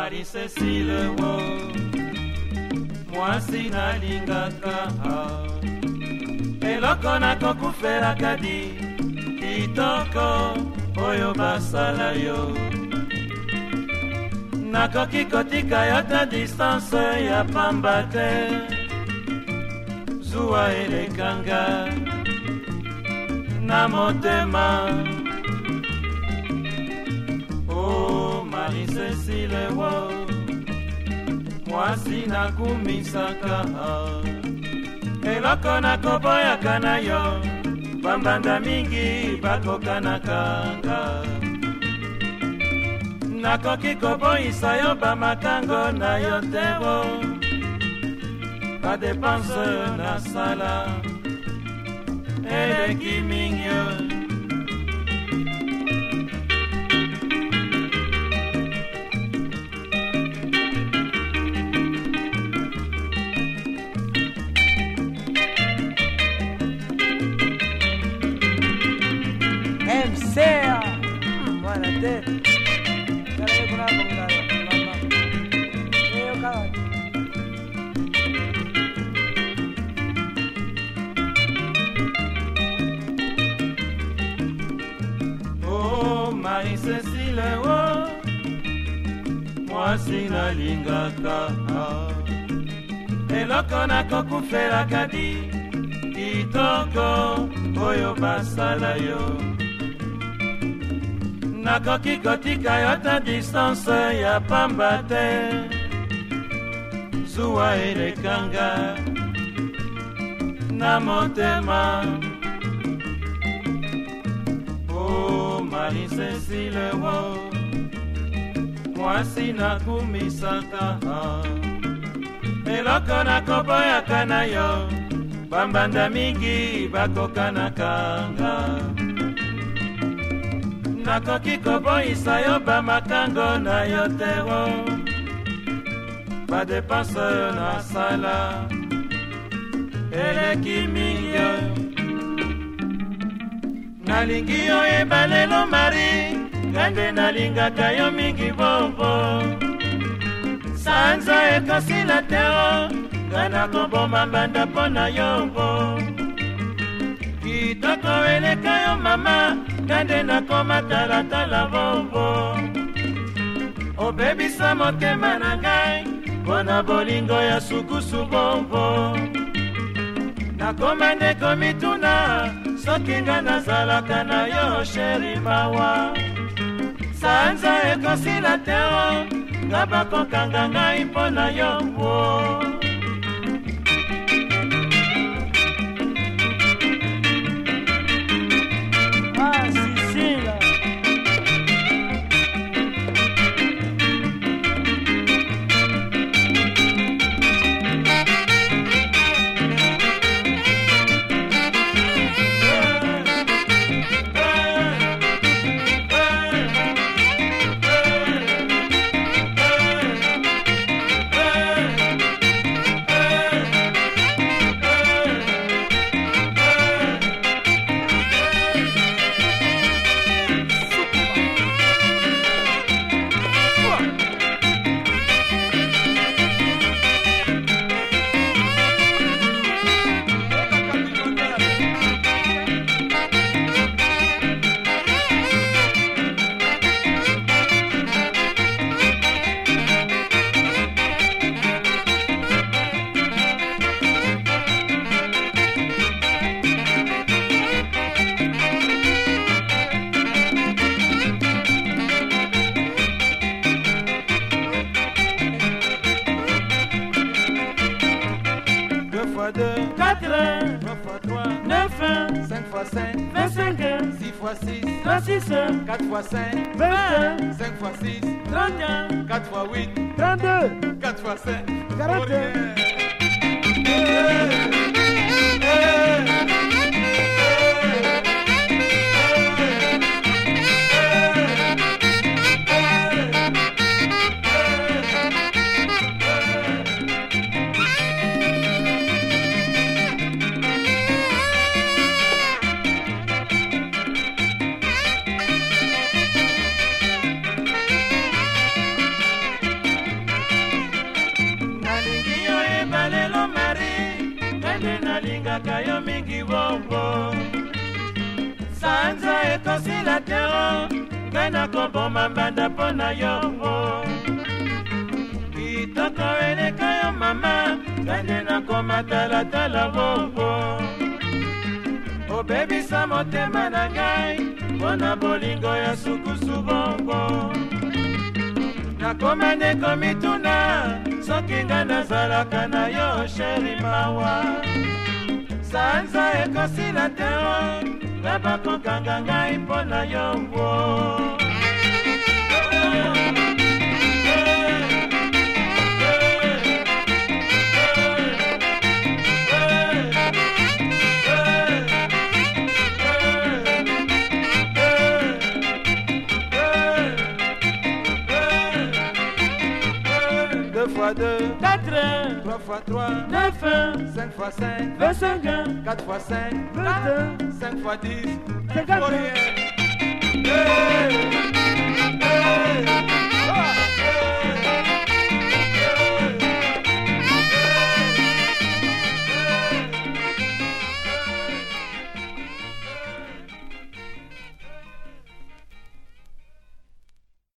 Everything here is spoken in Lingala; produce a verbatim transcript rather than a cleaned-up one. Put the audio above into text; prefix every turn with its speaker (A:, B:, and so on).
A: Marie-Cécile, oh, mwasi nalingaka eloko nakokufelaka di kitoko oyo basala yo. Nakoki kotika yo ta distance ya pamba te, zuwa elekanga na motema. Oh Marie-Cécile, oh, mwasi nakumisaka eloko nakoboyaka na yo, bambanda mingi bakokanakanga. Nakoki koboyisa yo bamakango na yo tero, badepanse nasala eleki mingi yo.
B: Sea buena te cara kuna bonga mama eyo kawa.
A: Oh Marie-Cécile, oh, mwasi nalingaka eloko nakokufelaka di kitoko oyo basala yo. Nakoki kotika yo ta distance ya pamba te, zuwa elekanga na motema. Oh Marie-Cécile, oh, mwasi nakumisaka eloko nakoboyaka na yo, bambanda mingi bakokanakanga. Nakoki koboyisa yo bamakango na yo tero, badepanse nasala eleki mingi yo. Nalingi yo ebalelo Marie, ngande nalingaka yo mingi bombo. Sanza ekosila tero, ngana koboma mbanda mpo na yo mbo. Kitoko eleka yo mama, ngande nakoma talatala bombo. Obebisa motema na ngai, mpona bolingo ya sukusu bombo. Nakoma ndeko mituna, soki nga nazalaka na yo sheri mawa. Sanza ekosila tero, nga bakokanga ngai mpo na yo mbo. quatre, trois fois trois, neuf, cinq fois cinq, vingt-cinq, six fois six, trente-six, quatre fois cinq, vingt, cinq fois six, trente, quatre fois huit, trente-deux, quatre fois cinq, quarante. nakomelaka yo mingi bongo. Sanza ekosila tero, ngai nakoboma mbanda mpo na yongo. Kitoko eleka yo mama, ngai nde nakomatalatala bongo. Obebisa motema na ngai, mpo na bolingo ya sukusu bongo. Nakoma nde komituna, soki ngai nazalaka na yo sheri mawa. Sanza ekosila tero, ngai bakokanga ngai mpo na yongo.
B: Deux fois deux,
A: quatre,
B: trois fois trois,
A: neuf,
B: cinq fois cinq,
A: vingt-cinq,
B: quatre fois cinq,
A: vingt,
B: cinq fois dix,
A: cinquante.
B: pour rien. Hey!